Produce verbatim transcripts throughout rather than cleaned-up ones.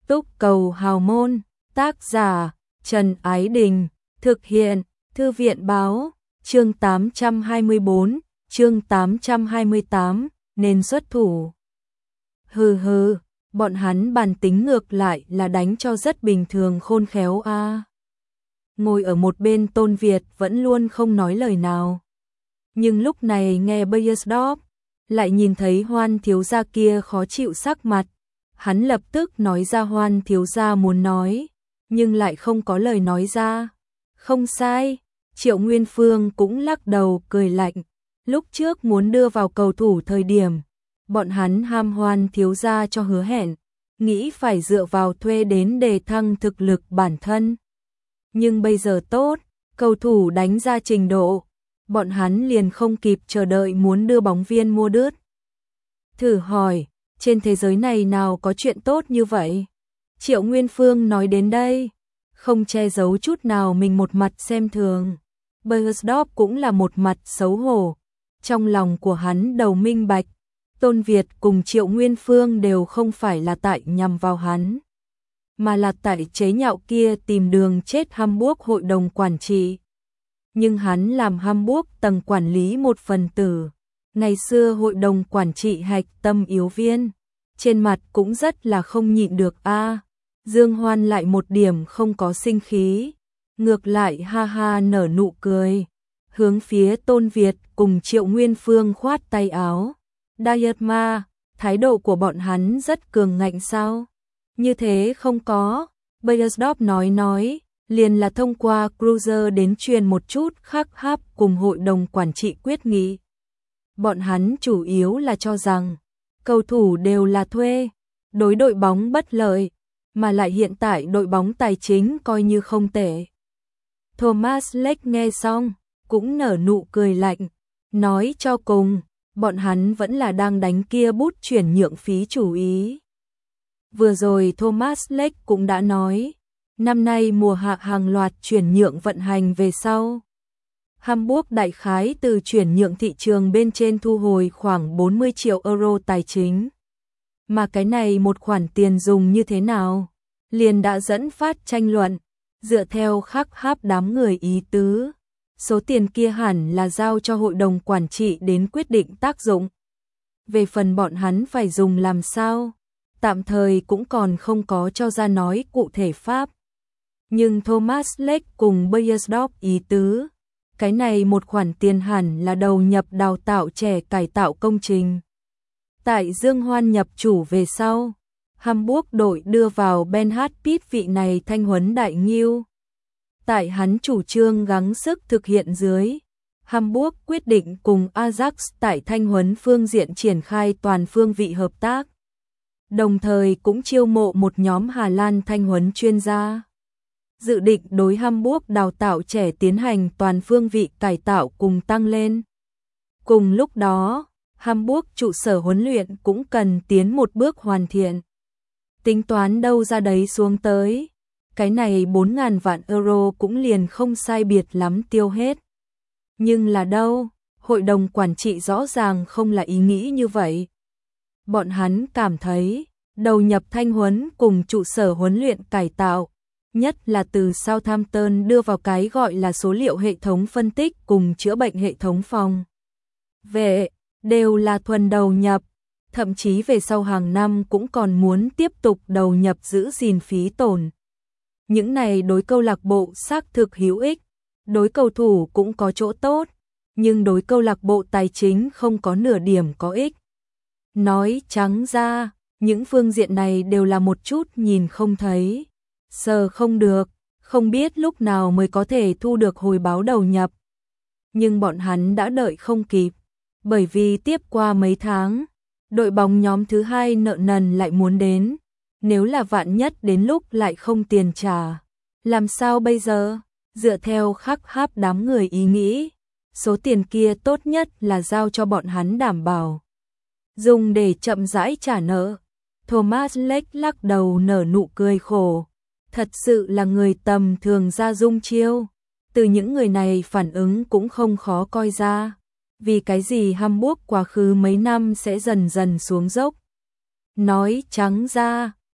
Túc cầu hào môn, tác giả Trần Ái Đình, thực hiện Thư viện báo, chương tám trăm hai mươi bốn, chương tám trăm hai mươi tám, nên xuất thủ. Hừ hừ, bọn hắn bản tính ngược lại là đánh cho rất bình thường khôn khéo a. À. Ngồi ở một bên Tôn Việt vẫn luôn không nói lời nào. Nhưng lúc này nghe Bayersdorf, lại nhìn thấy Hoan thiếu gia kia khó chịu sắc mặt. Hắn lập tức nói ra Hoan thiếu gia muốn nói, nhưng lại không có lời nói ra. Không sai, Triệu Nguyên Phương cũng lắc đầu cười lạnh. Lúc trước muốn đưa vào cầu thủ thời điểm, bọn hắn ham Hoan thiếu gia cho hứa hẹn, nghĩ phải dựa vào thuê đến để thăng thực lực bản thân. Nhưng bây giờ tốt, cầu thủ đánh ra trình độ, bọn hắn liền không kịp chờ đợi muốn đưa bóng viên mua đứt. Thử hỏi, trên thế giới này nào có chuyện tốt như vậy? Triệu Nguyên Phương nói đến đây, không che giấu chút nào mình một mặt xem thường. Bayersdorf cũng là một mặt xấu hổ. Trong lòng của hắn đầu minh bạch, Tôn Việt cùng Triệu Nguyên Phương đều không phải là tại nhằm vào hắn, mà là tại chế nhạo kia tìm đường chết Hamburg hội đồng quản trị. Nhưng hắn làm Hamburg tầng quản lý một phần tử, ngày xưa hội đồng quản trị hạch tâm yếu viên, trên mặt cũng rất là không nhịn được a. À, Dương Hoan lại một điểm không có sinh khí, ngược lại ha ha nở nụ cười, hướng phía Tôn Việt cùng Triệu Nguyên Phương khoát tay áo. Dayatma, thái độ của bọn hắn rất cường ngạnh sao? Như thế không có, Bayersdorf nói nói, liền là thông qua Cruiser đến truyền một chút khắc háp cùng hội đồng quản trị quyết nghị. Bọn hắn chủ yếu là cho rằng, cầu thủ đều là thuê, đối đội bóng bất lợi, mà lại hiện tại đội bóng tài chính coi như không tệ. Thomas Lech nghe xong, cũng nở nụ cười lạnh, nói cho cùng, bọn hắn vẫn là đang đánh kia bút chuyển nhượng phí chủ ý. Vừa rồi Thomas Lech cũng đã nói, năm nay mùa hạ hàng loạt chuyển nhượng vận hành về sau. Hamburg đại khái từ chuyển nhượng thị trường bên trên thu hồi khoảng bốn mươi triệu euro tài chính. Mà cái này một khoản tiền dùng như thế nào? Liền đã dẫn phát tranh luận, dựa theo khắc háp đám người ý tứ. Số tiền kia hẳn là giao cho hội đồng quản trị đến quyết định tác dụng. Về phần bọn hắn phải dùng làm sao? Tạm thời cũng còn không có cho ra nói cụ thể pháp. Nhưng Thomas Lech cùng Bayersdorf ý tứ, cái này một khoản tiền hẳn là đầu nhập đào tạo trẻ cải tạo công trình. Tại Dương Hoan nhập chủ về sau, Hamburg đội đưa vào Ben Hartpit vị này thanh huấn đại nghiêu. Tại hắn chủ trương gắng sức thực hiện dưới, Hamburg quyết định cùng Ajax tại thanh huấn phương diện triển khai toàn phương vị hợp tác. Đồng thời cũng chiêu mộ một nhóm Hà Lan thanh huấn chuyên gia. Dự định đối Hamburg đào tạo trẻ tiến hành toàn phương vị cải tạo cùng tăng lên. Cùng lúc đó, Hamburg trụ sở huấn luyện cũng cần tiến một bước hoàn thiện. Tính toán đâu ra đấy xuống tới, cái này bốn nghìn vạn euro cũng liền không sai biệt lắm tiêu hết. Nhưng là đâu, hội đồng quản trị rõ ràng không là ý nghĩ như vậy. Bọn hắn cảm thấy, đầu nhập thanh huấn cùng trụ sở huấn luyện cải tạo, nhất là từ Southampton đưa vào cái gọi là số liệu hệ thống phân tích cùng chữa bệnh hệ thống phòng vệ, đều là thuần đầu nhập, thậm chí về sau hàng năm cũng còn muốn tiếp tục đầu nhập giữ gìn phí tổn. Những này đối câu lạc bộ xác thực hữu ích, đối cầu thủ cũng có chỗ tốt, nhưng đối câu lạc bộ tài chính không có nửa điểm có ích. Nói trắng ra, những phương diện này đều là một chút nhìn không thấy, sờ không được, không biết lúc nào mới có thể thu được hồi báo đầu nhập. Nhưng bọn hắn đã đợi không kịp, bởi vì tiếp qua mấy tháng, đội bóng nhóm thứ hai nợ nần lại muốn đến, nếu là vạn nhất đến lúc lại không tiền trả, làm sao bây giờ? Dựa theo khắc háp đám người ý nghĩ, số tiền kia tốt nhất là giao cho bọn hắn đảm bảo, dùng để chậm rãi trả nợ. Thomas Lech lắc đầu nở nụ cười khổ, thật sự là người tầm thường ra dung chiêu, từ những người này phản ứng cũng không khó coi ra, vì cái gì Hamburg quá khứ mấy năm sẽ dần dần xuống dốc. Nói trắng ra,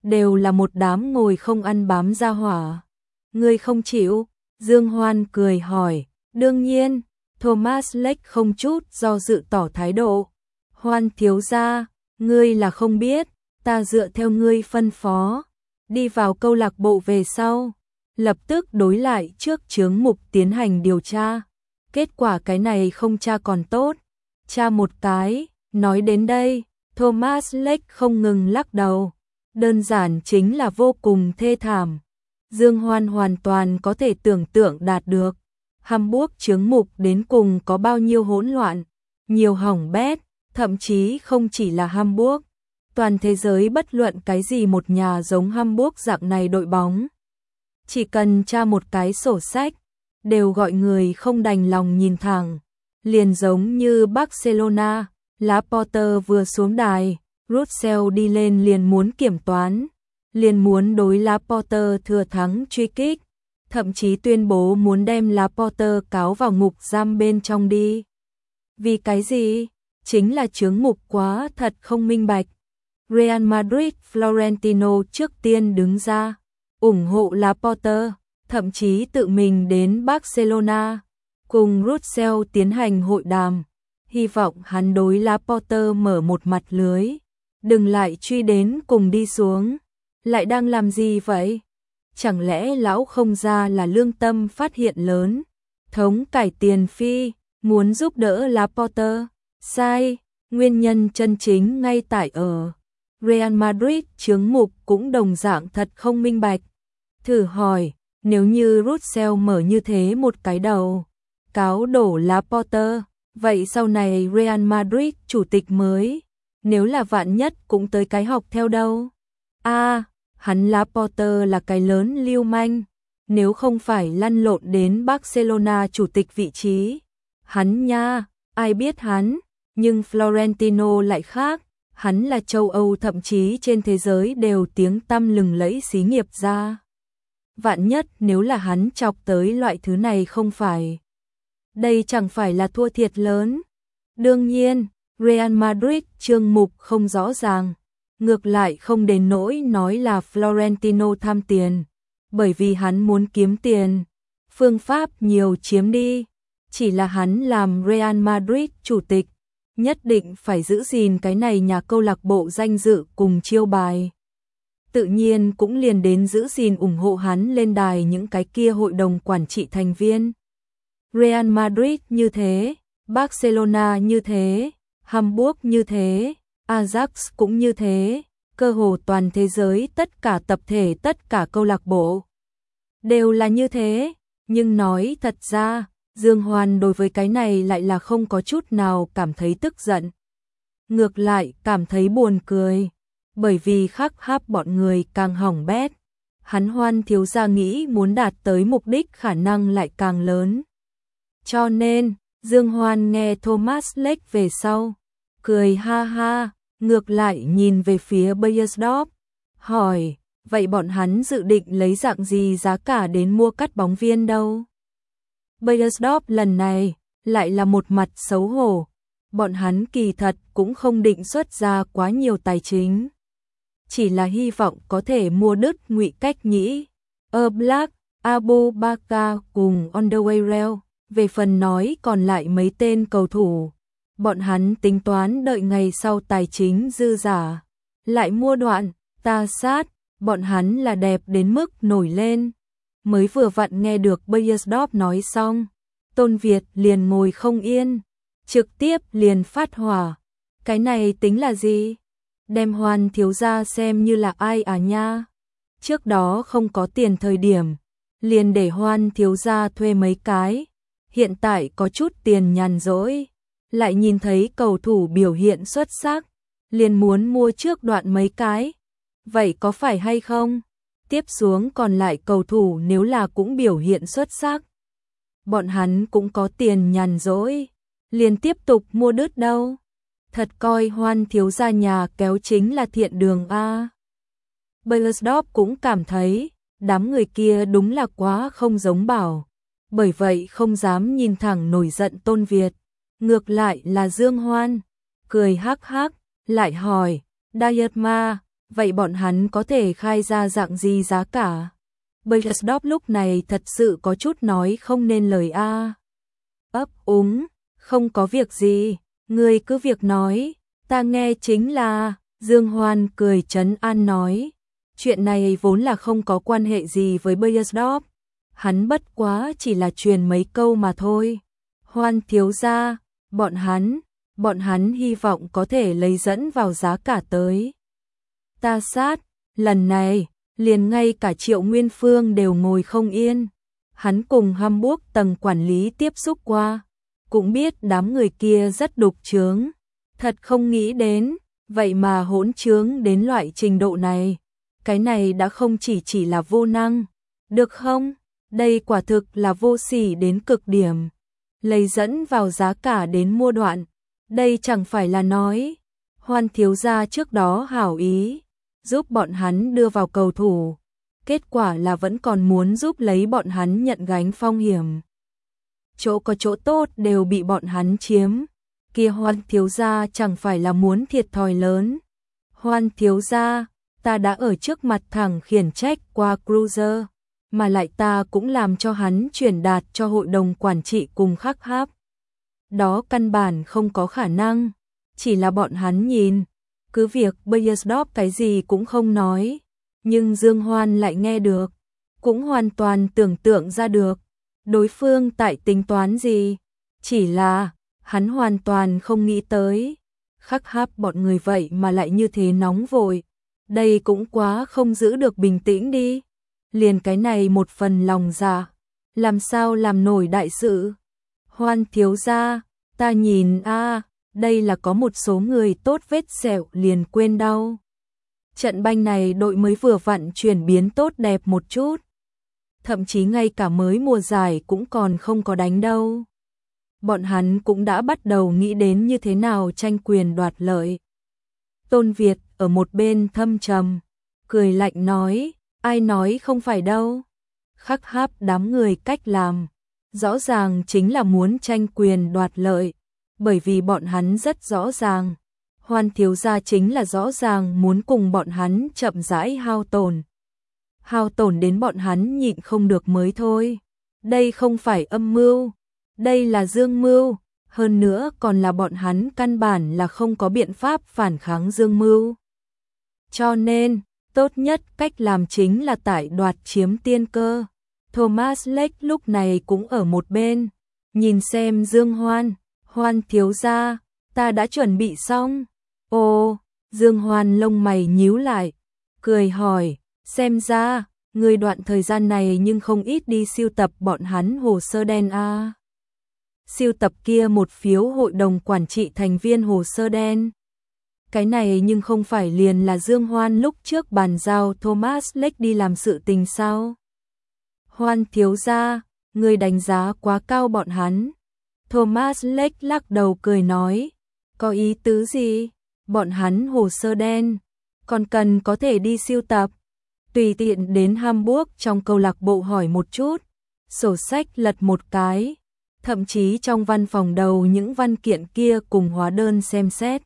đều là một đám ngồi không ăn bám ra hỏa. Ngươi không chịu? Dương Hoan cười hỏi. Đương nhiên, Thomas Lake không chút do dự tỏ thái độ. Hoan thiếu gia, ngươi là không biết, ta dựa theo ngươi phân phó, đi vào câu lạc bộ về sau, lập tức đối lại trước chướng mục tiến hành điều tra. Kết quả cái này không tra còn tốt, tra một cái. Nói đến đây, Thomas Lake không ngừng lắc đầu, đơn giản chính là vô cùng thê thảm. Dương Hoan hoàn toàn có thể tưởng tượng đạt được Hamburg chướng mục đến cùng có bao nhiêu hỗn loạn, nhiều hỏng bét, thậm chí không chỉ là Hamburg, toàn thế giới bất luận cái gì một nhà giống Hamburg dạng này đội bóng, chỉ cần tra một cái sổ sách, đều gọi người không đành lòng nhìn thẳng. Liền giống như Barcelona, Laporte vừa xuống đài, Russell đi lên liền muốn kiểm toán, liền muốn đối Laporte thừa thắng truy kích, thậm chí tuyên bố muốn đem Laporte cáo vào ngục giam bên trong đi. Vì cái gì? Chính là chướng mục quá thật không minh bạch. Real Madrid Florentino trước tiên đứng ra, ủng hộ Laporte, thậm chí tự mình đến Barcelona, cùng Russell tiến hành hội đàm, hy vọng hắn đối Laporte mở một mặt lưới, đừng lại truy đến cùng đi xuống. Lại đang làm gì vậy? Chẳng lẽ lão không ra là lương tâm phát hiện lớn, thống cải tiền phi, muốn giúp đỡ Laporte? Sai, nguyên nhân chân chính ngay tại ở Real Madrid chướng mục cũng đồng dạng thật không minh bạch. Thử hỏi, nếu như Russell mở như thế một cái đầu, cáo đổ Laporte, vậy sau này Real Madrid chủ tịch mới, nếu là vạn nhất cũng tới cái học theo đâu? A, à, hắn Laporte là cái lớn lưu manh, nếu không phải lăn lộn đến Barcelona chủ tịch vị trí. Hắn nha, ai biết hắn, nhưng Florentino lại khác, hắn là châu Âu thậm chí trên thế giới đều tiếng tăm lừng lẫy xí nghiệp ra. Vạn nhất nếu là hắn chọc tới loại thứ này không phải, đây chẳng phải là thua thiệt lớn. Đương nhiên, Real Madrid chương mục không rõ ràng, ngược lại không đến nỗi nói là Florentino tham tiền, bởi vì hắn muốn kiếm tiền, phương pháp nhiều chiếm đi, chỉ là hắn làm Real Madrid chủ tịch, nhất định phải giữ gìn cái này nhà câu lạc bộ danh dự cùng chiêu bài. Tự nhiên cũng liền đến giữ gìn ủng hộ hắn lên đài những cái kia hội đồng quản trị thành viên. Real Madrid như thế, Barcelona như thế, Hamburg như thế, Ajax cũng như thế, cơ hồ toàn thế giới tất cả tập thể tất cả câu lạc bộ đều là như thế, nhưng nói thật ra, Dương Hoan đối với cái này lại là không có chút nào cảm thấy tức giận. Ngược lại cảm thấy buồn cười, bởi vì khắc háp bọn người càng hỏng bét, hắn Hoan thiếu gia nghĩ muốn đạt tới mục đích khả năng lại càng lớn. Cho nên, Dương Hoan nghe Thomas Lake về sau, cười ha ha, ngược lại nhìn về phía Bayersdorf, hỏi, vậy bọn hắn dự định lấy dạng gì giá cả đến mua cắt bóng viên đâu? Bayersdorf lần này lại là một mặt xấu hổ, bọn hắn kỳ thật cũng không định xuất ra quá nhiều tài chính, chỉ là hy vọng có thể mua đứt Ngụy Cách Nhĩ, Oblak, Abu Bakar cùng Underweireld. Về phần nói còn lại mấy tên cầu thủ, bọn hắn tính toán đợi ngày sau tài chính dư giả, lại mua đoạn, ta sát, bọn hắn là đẹp đến mức nổi lên. Mới vừa vặn nghe được Bayersdorf nói xong, Tôn Việt liền ngồi không yên, trực tiếp liền phát hỏa. Cái này tính là gì? Đem Hoan thiếu gia xem như là ai à nha? Trước đó không có tiền thời điểm, liền để Hoan thiếu gia thuê mấy cái. Hiện tại có chút tiền nhàn rỗi, lại nhìn thấy cầu thủ biểu hiện xuất sắc, liền muốn mua trước đoạn mấy cái. Vậy có phải hay không? Tiếp xuống còn lại cầu thủ nếu là cũng biểu hiện xuất sắc, bọn hắn cũng có tiền nhàn rỗi, liền tiếp tục mua đứt đâu. Thật coi Hoan thiếu gia nhà kéo chính là thiện đường a. Bayersdorf cũng cảm thấy, đám người kia đúng là quá không giống bảo. Bởi vậy không dám nhìn thẳng nổi giận Tôn Việt, ngược lại là Dương Hoan, cười hắc hắc, lại hỏi, Dayatma, vậy bọn hắn có thể khai ra dạng gì giá cả? Beiersdorf lúc này thật sự có chút nói không nên lời a. Ấp úng, không có việc gì, ngươi cứ việc nói, ta nghe chính là, Dương Hoan cười trấn an nói, chuyện này vốn là không có quan hệ gì với Beiersdorf, hắn bất quá chỉ là truyền mấy câu mà thôi. Hoan thiếu gia, bọn hắn, bọn hắn hy vọng có thể lấy dẫn vào giá cả tới. Ta sát, lần này, liền ngay cả Triệu Nguyên Phương đều ngồi không yên. Hắn cùng Hamburg tầng quản lý tiếp xúc qua, cũng biết đám người kia rất đục chướng. Thật không nghĩ đến, vậy mà hỗn chướng đến loại trình độ này. Cái này đã không chỉ chỉ là vô năng, được không? Đây quả thực là vô sỉ đến cực điểm. Lấy dẫn vào giá cả đến mua đoạn. Đây chẳng phải là nói, Hoan thiếu gia trước đó hảo ý, giúp bọn hắn đưa vào cầu thủ. Kết quả là vẫn còn muốn giúp lấy bọn hắn nhận gánh phong hiểm. Chỗ có chỗ tốt đều bị bọn hắn chiếm. Kia Hoan thiếu gia chẳng phải là muốn thiệt thòi lớn. Hoan thiếu gia, ta đã ở trước mặt thẳng khiển trách qua Cruiser, mà lại ta cũng làm cho hắn chuyển đạt cho hội đồng quản trị cùng khắc háp. Đó căn bản không có khả năng, chỉ là bọn hắn nhìn, cứ việc Beiersdorf cái gì cũng không nói, nhưng Dương Hoan lại nghe được, cũng hoàn toàn tưởng tượng ra được, đối phương tại tính toán gì, chỉ là hắn hoàn toàn không nghĩ tới, khắc háp bọn người vậy mà lại như thế nóng vội, đây cũng quá không giữ được bình tĩnh đi, liền cái này một phần lòng dạ, làm sao làm nổi đại sự. Hoan thiếu gia, ta nhìn a, đây là có một số người tốt vết sẹo liền quên đau. Trận banh này đội mới vừa vặn chuyển biến tốt đẹp một chút. Thậm chí ngay cả mới mùa giải cũng còn không có đánh đâu. Bọn hắn cũng đã bắt đầu nghĩ đến như thế nào tranh quyền đoạt lợi. Tôn Việt ở một bên thâm trầm, cười lạnh nói, ai nói không phải đâu. Khắc háp đám người cách làm, rõ ràng chính là muốn tranh quyền đoạt lợi, bởi vì bọn hắn rất rõ ràng. Hoan thiếu gia chính là rõ ràng muốn cùng bọn hắn chậm rãi hao tổn. Hao tổn đến bọn hắn nhịn không được mới thôi. Đây không phải âm mưu, đây là dương mưu, hơn nữa còn là bọn hắn căn bản là không có biện pháp phản kháng dương mưu. Cho nên, tốt nhất cách làm chính là tại đoạt chiếm tiên cơ. Thomas Lake lúc này cũng ở một bên, nhìn xem Dương Hoan, Hoan thiếu gia, ta đã chuẩn bị xong. Ồ, Dương Hoan lông mày nhíu lại, cười hỏi, xem ra, người đoạn thời gian này nhưng không ít đi siêu tập bọn hắn hồ sơ đen a. À. Siêu tập kia một phiếu hội đồng quản trị thành viên hồ sơ đen. Cái này nhưng không phải liền là Dương Hoan lúc trước bàn giao Thomas Lake đi làm sự tình sao? Hoan thiếu gia, người đánh giá quá cao bọn hắn. Thomas Lake lắc đầu cười nói, có ý tứ gì? Bọn hắn hồ sơ đen, còn cần có thể đi siêu tập. Tùy tiện đến Hamburg trong câu lạc bộ hỏi một chút, sổ sách lật một cái, thậm chí trong văn phòng đầu những văn kiện kia cùng hóa đơn xem xét.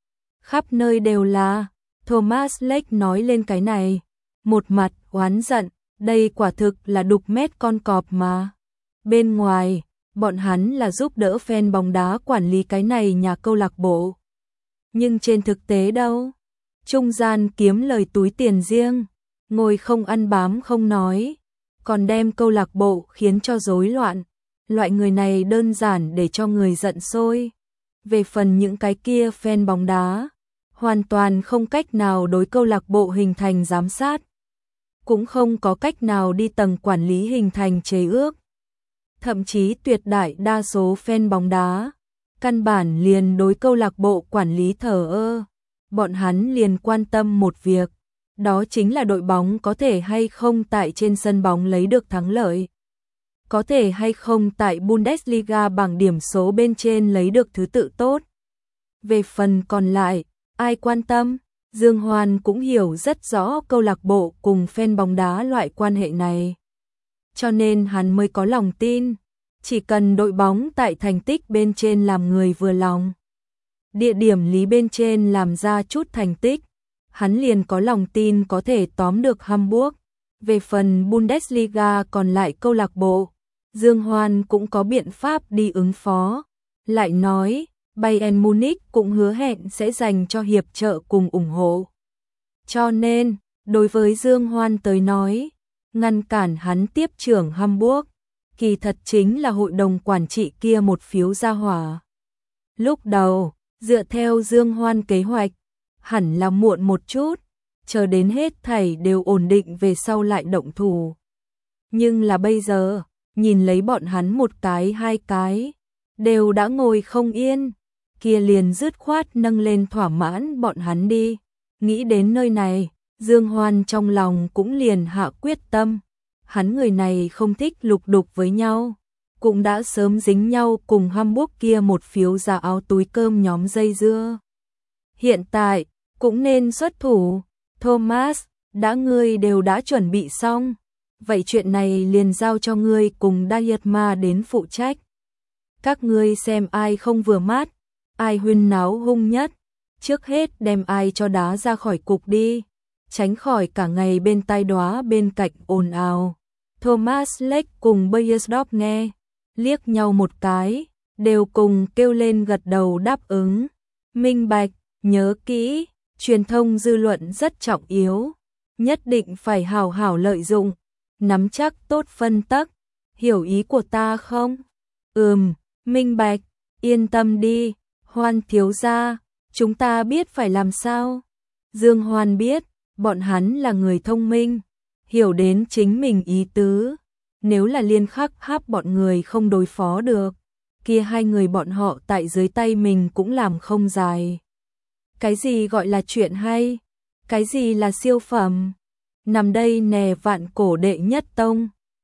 Khắp nơi đều là, Thomas Lake nói lên cái này, một mặt oán giận, đây quả thực là đục mét con cọp mà. Bên ngoài, bọn hắn là giúp đỡ fan bóng đá quản lý cái này nhà câu lạc bộ. Nhưng trên thực tế đâu? Trung gian kiếm lời túi tiền riêng, ngồi không ăn bám không nói, còn đem câu lạc bộ khiến cho rối loạn. Loại người này đơn giản để cho người giận sôi. Về phần những cái kia fan bóng đá, hoàn toàn không cách nào đối câu lạc bộ hình thành giám sát, cũng không có cách nào đi tầng quản lý hình thành chế ước. Thậm chí tuyệt đại đa số fan bóng đá, căn bản liền đối câu lạc bộ quản lý thờ ơ. Bọn hắn liền quan tâm một việc, đó chính là đội bóng có thể hay không tại trên sân bóng lấy được thắng lợi. Có thể hay không tại Bundesliga bảng điểm số bên trên lấy được thứ tự tốt. Về phần còn lại, ai quan tâm? Dương Hoan cũng hiểu rất rõ câu lạc bộ cùng fan bóng đá loại quan hệ này. Cho nên hắn mới có lòng tin, chỉ cần đội bóng tại thành tích bên trên làm người vừa lòng, địa điểm lý bên trên làm ra chút thành tích, hắn liền có lòng tin có thể tóm được Hamburg. Về phần Bundesliga còn lại câu lạc bộ, Dương Hoan cũng có biện pháp đi ứng phó. Lại nói, Bayern Munich cũng hứa hẹn sẽ dành cho hiệp trợ cùng ủng hộ. Cho nên, đối với Dương Hoan tới nói, ngăn cản hắn tiếp trưởng Hamburg, kỳ thật chính là hội đồng quản trị kia một phiếu ra hỏa. Lúc đầu, dựa theo Dương Hoan kế hoạch, hẳn là muộn một chút, chờ đến hết thảy đều ổn định về sau lại động thủ. Nhưng là bây giờ, nhìn lấy bọn hắn một cái hai cái, đều đã ngồi không yên, kia liền dứt khoát nâng lên thỏa mãn bọn hắn đi. Nghĩ đến nơi này, Dương Hoan trong lòng cũng liền hạ quyết tâm. Hắn người này không thích lục đục với nhau, cũng đã sớm dính nhau cùng Hamburg kia một phiếu ra áo túi cơm nhóm dây dưa. Hiện tại, cũng nên xuất thủ. Thomas, đã ngươi đều đã chuẩn bị xong, vậy chuyện này liền giao cho ngươi cùng Dietmar đến phụ trách. Các ngươi xem ai không vừa mắt, ai huyên náo hung nhất, trước hết đem ai cho đá ra khỏi cục đi, tránh khỏi cả ngày bên tai đóa bên cạnh ồn ào. Thomas Lech cùng Beiersdorf nghe, liếc nhau một cái, đều cùng kêu lên gật đầu đáp ứng. Minh bạch, nhớ kỹ, truyền thông dư luận rất trọng yếu, nhất định phải hào hảo lợi dụng, nắm chắc tốt phân tắc, hiểu ý của ta không? Ừm, minh bạch, yên tâm đi, Hoan thiếu gia, chúng ta biết phải làm sao. Dương Hoan biết, bọn hắn là người thông minh, hiểu đến chính mình ý tứ, nếu là liên khắc háp bọn người không đối phó được, kia hai người bọn họ tại dưới tay mình cũng làm không dài. Cái gì gọi là chuyện hay? Cái gì là siêu phẩm? Nằm đây nè vạn cổ đệ nhất tông,